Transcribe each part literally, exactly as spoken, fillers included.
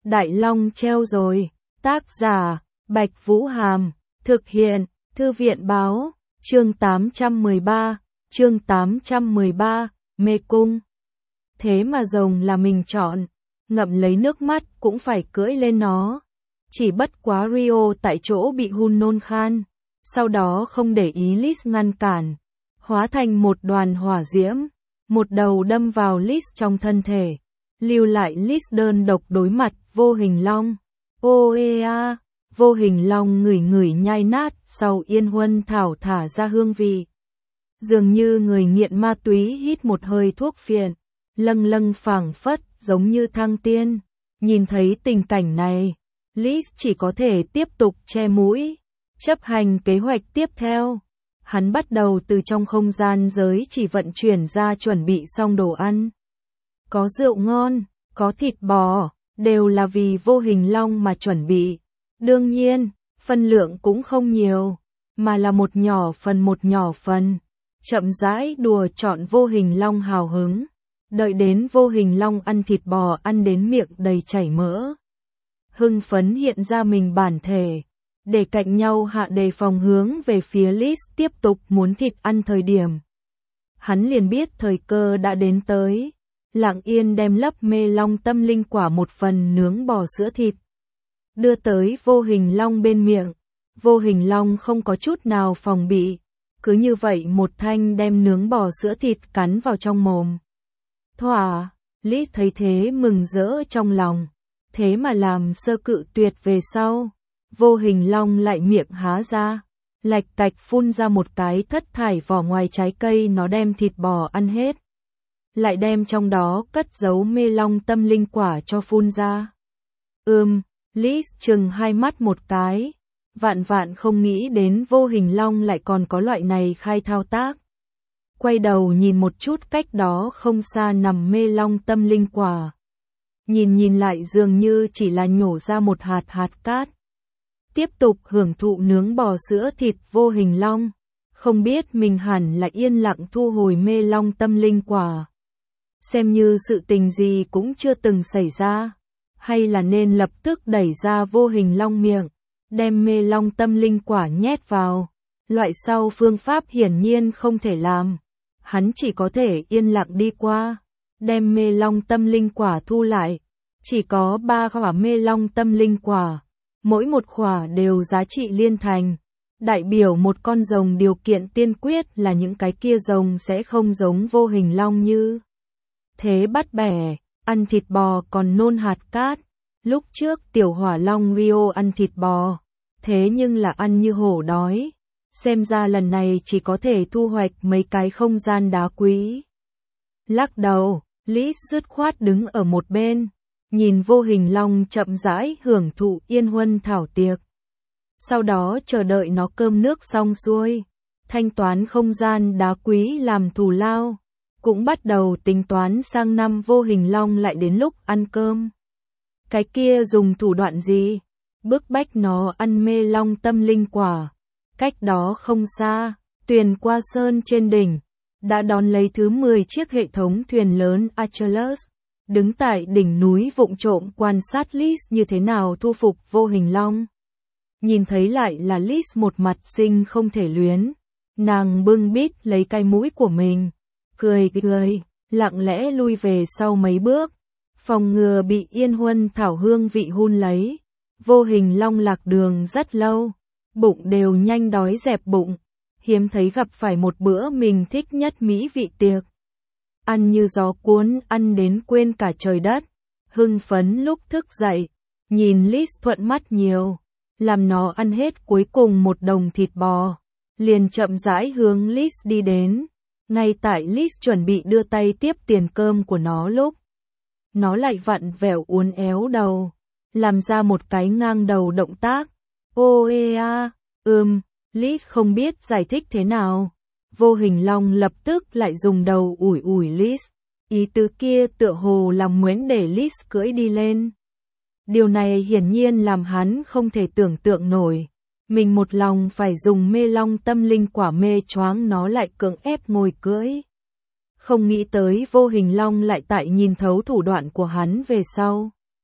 Đại Long treo rồi. Tác giả, Bạch Vũ Hàm. Thực hiện, Thư viện Báo. Chương tám trăm mười ba. Chương tám trăm mười ba. Mê cung. Thế mà rồng là mình chọn. Ngậm lấy nước mắt cũng phải cưỡi lên nó. Chỉ bất quá Rio tại chỗ bị hun nôn khan. Sau đó không để ý Liz ngăn cản. Hóa thành một đoàn hỏa diễm. Một đầu đâm vào Liz trong thân thể. Lưu lại Liz đơn độc đối mặt vô hình long. Ô ê a, vô hình long ngửi ngửi nhai nát sau yên huân thảo thả ra hương vị. Dường như người nghiện ma túy hít một hơi thuốc phiện. Lâng lâng phảng phất giống như thăng tiên. Nhìn thấy tình cảnh này, Liz chỉ có thể tiếp tục che mũi. Chấp hành kế hoạch tiếp theo. Hắn bắt đầu từ trong không gian giới chỉ vận chuyển ra chuẩn bị xong đồ ăn. Có rượu ngon, có thịt bò, đều là vì vô hình long mà chuẩn bị. Đương nhiên, phân lượng cũng không nhiều, mà là một nhỏ phần một nhỏ phần. Chậm rãi đùa chọn vô hình long hào hứng. Đợi đến vô hình long ăn thịt bò ăn đến miệng đầy chảy mỡ. Hưng phấn hiện ra mình bản thể. Để cạnh nhau hạ đề phòng hướng về phía Liz tiếp tục muốn thịt ăn thời điểm. Hắn liền biết thời cơ đã đến tới. Lặng yên đem lấp mê long tâm linh quả một phần nướng bò sữa thịt. Đưa tới vô hình long bên miệng. Vô hình long không có chút nào phòng bị. Cứ như vậy một thanh đem nướng bò sữa thịt cắn vào trong mồm. Thỏa, Liz thấy thế mừng rỡ trong lòng. Thế mà làm sơ cự tuyệt về sau. Vô hình long lại miệng há ra. Lạch cạch phun ra một cái thất thải vỏ ngoài trái cây, nó đem thịt bò ăn hết. Lại đem trong đó cất giấu mê long tâm linh quả cho phun ra. Ừm, Liz chừng hai mắt một cái. Vạn vạn không nghĩ đến vô hình long lại còn có loại này khai thao tác. Quay đầu nhìn một chút cách đó không xa nằm mê long tâm linh quả. Nhìn nhìn lại dường như chỉ là nhổ ra một hạt hạt cát. Tiếp tục hưởng thụ nướng bò sữa thịt vô hình long. Không biết mình hẳn là yên lặng thu hồi mê long tâm linh quả. Xem như sự tình gì cũng chưa từng xảy ra. Hay là nên lập tức đẩy ra vô hình long miệng. Đem mê long tâm linh quả nhét vào. Loại sau phương pháp hiển nhiên không thể làm. Hắn chỉ có thể yên lặng đi qua. Đem mê long tâm linh quả thu lại. Chỉ có ba quả mê long tâm linh quả. Mỗi một quả đều giá trị liên thành. Đại biểu một con rồng điều kiện tiên quyết là những cái kia rồng sẽ không giống vô hình long như thế bắt bẻ, ăn thịt bò còn nôn hạt cát. Lúc trước tiểu hỏa long Rio ăn thịt bò, thế nhưng là ăn như hổ đói. Xem ra lần này chỉ có thể thu hoạch mấy cái không gian đá quý. Lắc đầu, Liz dứt khoát đứng ở một bên. Nhìn vô hình long chậm rãi hưởng thụ yên huân thảo tiệc. Sau đó chờ đợi nó cơm nước xong xuôi. Thanh toán không gian đá quý làm thù lao. Cũng bắt đầu tính toán sang năm vô hình long lại đến lúc ăn cơm. Cái kia dùng thủ đoạn gì? Bức bách nó ăn mê long tâm linh quả. Cách đó không xa, Tuyền Qua Sơn trên đỉnh. Đã đón lấy thứ mười chiếc hệ thống thuyền lớn Achilles. Đứng tại đỉnh núi vụng trộm quan sát Liz như thế nào thu phục vô hình long. Nhìn thấy lại là Liz một mặt xinh không thể luyến. Nàng bưng bít lấy cái mũi của mình. Cười cười, lặng lẽ lui về sau mấy bước. Phòng ngừa bị yên huân thảo hương vị hun lấy. Vô hình long lạc đường rất lâu. Bụng đều nhanh đói dẹp bụng. Hiếm thấy gặp phải một bữa mình thích nhất mỹ vị tiệc. Ăn như gió cuốn, ăn đến quên cả trời đất. Hưng phấn lúc thức dậy. Nhìn Liz thuận mắt nhiều. Làm nó ăn hết cuối cùng một đồng thịt bò. Liền chậm rãi hướng Liz đi đến. Ngay tại Liz chuẩn bị đưa tay tiếp tiền cơm của nó lúc. Nó lại vặn vẹo uốn éo đầu. Làm ra một cái ngang đầu động tác. Ô ê a, ừm, Liz không biết giải thích thế nào. Vô hình long lập tức lại dùng đầu ủi ủi Liz. Ý tứ kia tựa hồ làm muốn để Liz cưỡi đi lên. Điều này hiển nhiên làm hắn không thể tưởng tượng nổi. Mình một lòng phải dùng mê long tâm linh quả mê choáng nó lại cưỡng ép ngồi cưỡi. Không nghĩ tới vô hình long lại tại nhìn thấu thủ đoạn của hắn về sau.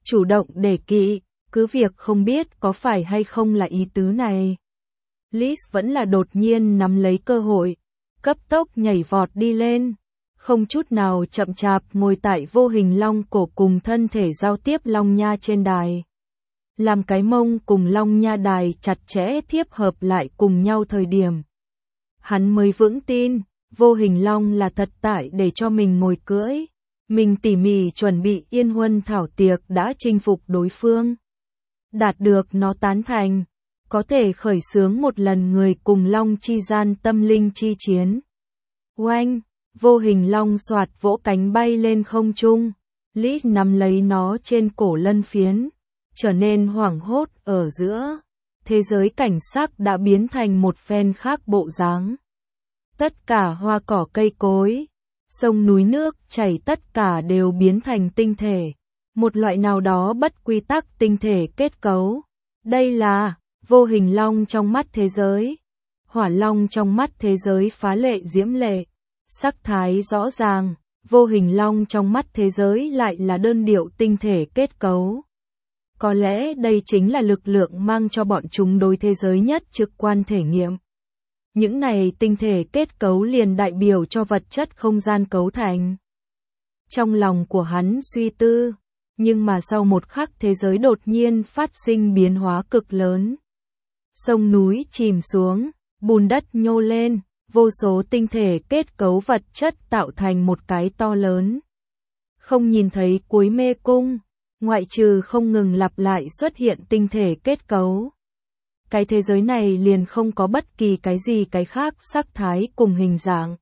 chủ động đề kỵ, cứ việc không biết có phải hay không là ý tứ này. Liz vẫn là đột nhiên nắm lấy cơ hội, cấp tốc nhảy vọt đi lên, không chút nào chậm chạp ngồi tại vô hình long cổ cùng thân thể giao tiếp long nha trên đài. Làm cái mông cùng long nha đài chặt chẽ tiếp hợp lại cùng nhau thời điểm. Hắn mới vững tin, vô hình long là thật tại để cho mình ngồi cưỡi. Mình tỉ mỉ chuẩn bị yên huân thảo tiệc đã chinh phục đối phương. Đạt được nó tán thành, có thể khởi xướng một lần người cùng long chi gian tâm linh chi chiến. Oanh, vô hình long soạt vỗ cánh bay lên không trung, Liz nắm lấy nó trên cổ lân phiến, trở nên hoảng hốt ở giữa. Thế giới cảnh sắc đã biến thành một phen khác bộ dáng. Tất cả hoa cỏ cây cối, sông núi nước chảy tất cả đều biến thành tinh thể. Một loại nào đó bất quy tắc tinh thể kết cấu. Đây là vô hình long trong mắt thế giới. Hỏa long trong mắt thế giới phá lệ diễm lệ. Sắc thái rõ ràng, vô hình long trong mắt thế giới lại là đơn điệu tinh thể kết cấu. Có lẽ đây chính là lực lượng mang cho bọn chúng đối thế giới nhất trực quan thể nghiệm. Những này tinh thể kết cấu liền đại biểu cho vật chất không gian cấu thành. Trong lòng của hắn suy tư, nhưng mà sau một khắc thế giới đột nhiên phát sinh biến hóa cực lớn. Sông núi chìm xuống, bùn đất nhô lên, vô số tinh thể kết cấu vật chất tạo thành một cái to lớn. Không nhìn thấy cuối mê cung, ngoại trừ không ngừng lặp lại xuất hiện tinh thể kết cấu. Cái thế giới này liền không có bất kỳ cái gì cái khác sắc thái cùng hình dạng.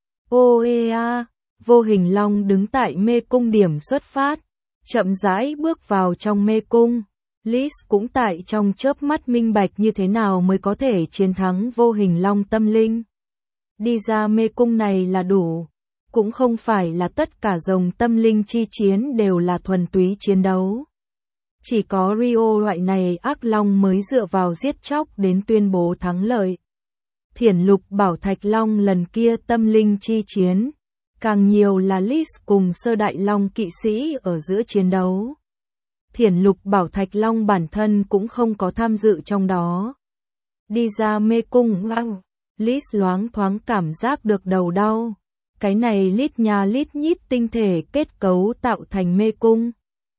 Ô ê a, vô hình long đứng tại mê cung điểm xuất phát, chậm rãi bước vào trong mê cung. Liz cũng tại trong chớp mắt minh bạch như thế nào mới có thể chiến thắng vô hình long tâm linh. Đi ra mê cung này là đủ, cũng không phải là tất cả rồng tâm linh chi chiến đều là thuần túy chiến đấu. Chỉ có Rio loại này ác long mới dựa vào giết chóc đến tuyên bố thắng lợi. Thiển lục bảo thạch long lần kia tâm linh chi chiến, càng nhiều là Liz cùng sơ đại long kỵ sĩ ở giữa chiến đấu. Thiển lục bảo thạch long bản thân cũng không có tham dự trong đó. Đi ra mê cung ngang, Liz loáng thoáng cảm giác được đầu đau. Cái này lít nha lít nhít tinh thể kết cấu tạo thành mê cung.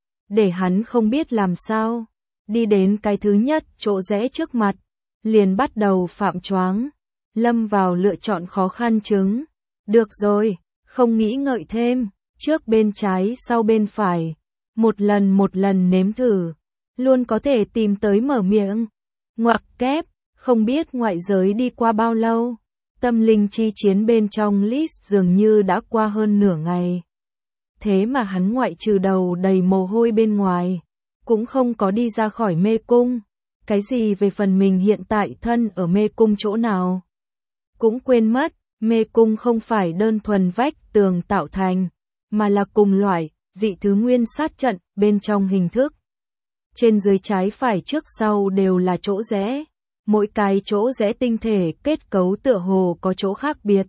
Để hắn không biết làm sao, đi đến cái thứ nhất chỗ rẽ trước mặt, liền bắt đầu phạm choáng, lâm vào lựa chọn khó khăn chứng. Được rồi, không nghĩ ngợi thêm, trước bên trái sau bên phải, một lần một lần nếm thử, luôn có thể tìm tới mở miệng. Ngoặc kép, không biết ngoại giới đi qua bao lâu, tâm linh chi chiến bên trong Liz dường như đã qua hơn nửa ngày. Thế mà hắn ngoại trừ đầu đầy mồ hôi bên ngoài, cũng không có đi ra khỏi mê cung. Cái gì về phần mình hiện tại thân ở mê cung chỗ nào? Cũng quên mất, mê cung không phải đơn thuần vách tường tạo thành, mà là cùng loại, dị thứ nguyên sát trận bên trong hình thức. Trên dưới trái phải trước sau đều là chỗ rẽ, mỗi cái chỗ rẽ tinh thể kết cấu tựa hồ có chỗ khác biệt.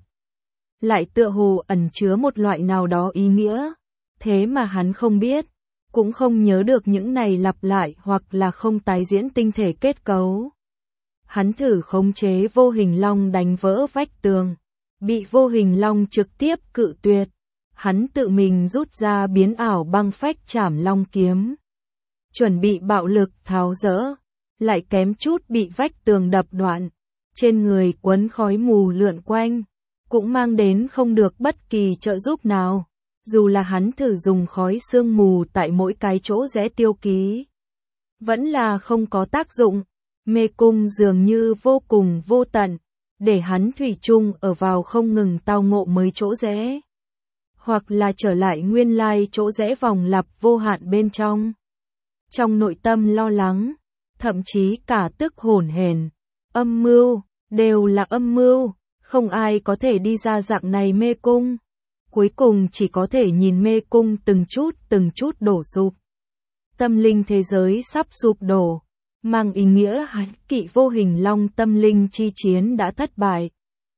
Lại tựa hồ ẩn chứa một loại nào đó ý nghĩa. Thế mà hắn không biết, cũng không nhớ được những này lặp lại hoặc là không tái diễn tinh thể kết cấu. Hắn thử khống chế vô hình long đánh vỡ vách tường, bị vô hình long trực tiếp cự tuyệt. Hắn tự mình rút ra biến ảo băng phách trảm long kiếm, chuẩn bị bạo lực tháo dỡ, lại kém chút bị vách tường đập đoạn, trên người quấn khói mù lượn quanh, cũng mang đến không được bất kỳ trợ giúp nào. Dù là hắn thử dùng khói sương mù tại mỗi cái chỗ rẽ tiêu ký, vẫn là không có tác dụng. Mê cung dường như vô cùng vô tận, để hắn thủy chung ở vào không ngừng tao ngộ mới chỗ rẽ, hoặc là trở lại nguyên lai chỗ rẽ vòng lặp vô hạn bên trong. Trong nội tâm lo lắng, thậm chí cả tức hổn hển, âm mưu, đều là âm mưu, không ai có thể đi ra dạng này mê cung. Cuối cùng chỉ có thể nhìn mê cung từng chút từng chút đổ sụp. Tâm linh thế giới sắp sụp đổ, mang ý nghĩa hắn kỵ vô hình long tâm linh chi chiến đã thất bại.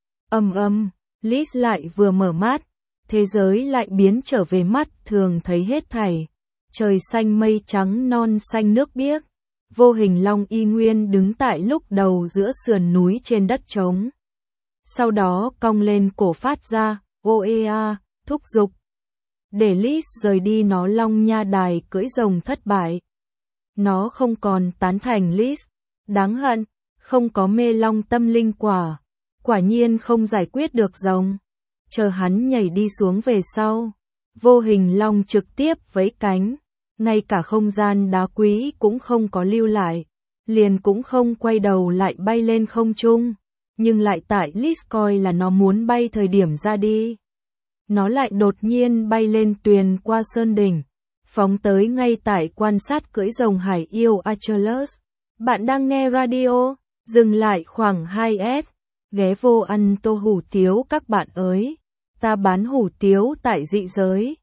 Âm âm, Liz lại vừa mở mắt, thế giới lại biến trở về mắt thường thấy hết thảy. trời xanh mây trắng non xanh nước biếc. Vô Hình Long y nguyên đứng tại lúc đầu giữa sườn núi trên đất trống. Sau đó cong lên cổ phát ra, oea, thúc giục. Để Liz rời đi, nó Long Nha Đài cưỡi rồng thất bại. Nó không còn tán thành Liz. Đáng hận, không có mê long tâm linh quả. Quả nhiên không giải quyết được rồng. Chờ hắn nhảy đi xuống về sau. Vô Hình Long trực tiếp vẫy cánh. Ngay cả không gian đá quý cũng không có lưu lại. Liền cũng không quay đầu lại bay lên không trung. Nhưng lại tại Liz coi là nó muốn bay thời điểm ra đi. Nó lại đột nhiên bay lên tuyền qua sơn đỉnh. Phóng tới ngay tại quan sát cưỡi rồng hải yêu Achilles. Bạn đang nghe radio, dừng lại khoảng hai S. Ghé vô ăn tô hủ tiếu các bạn ơi. Ta bán hủ tiếu tại dị giới.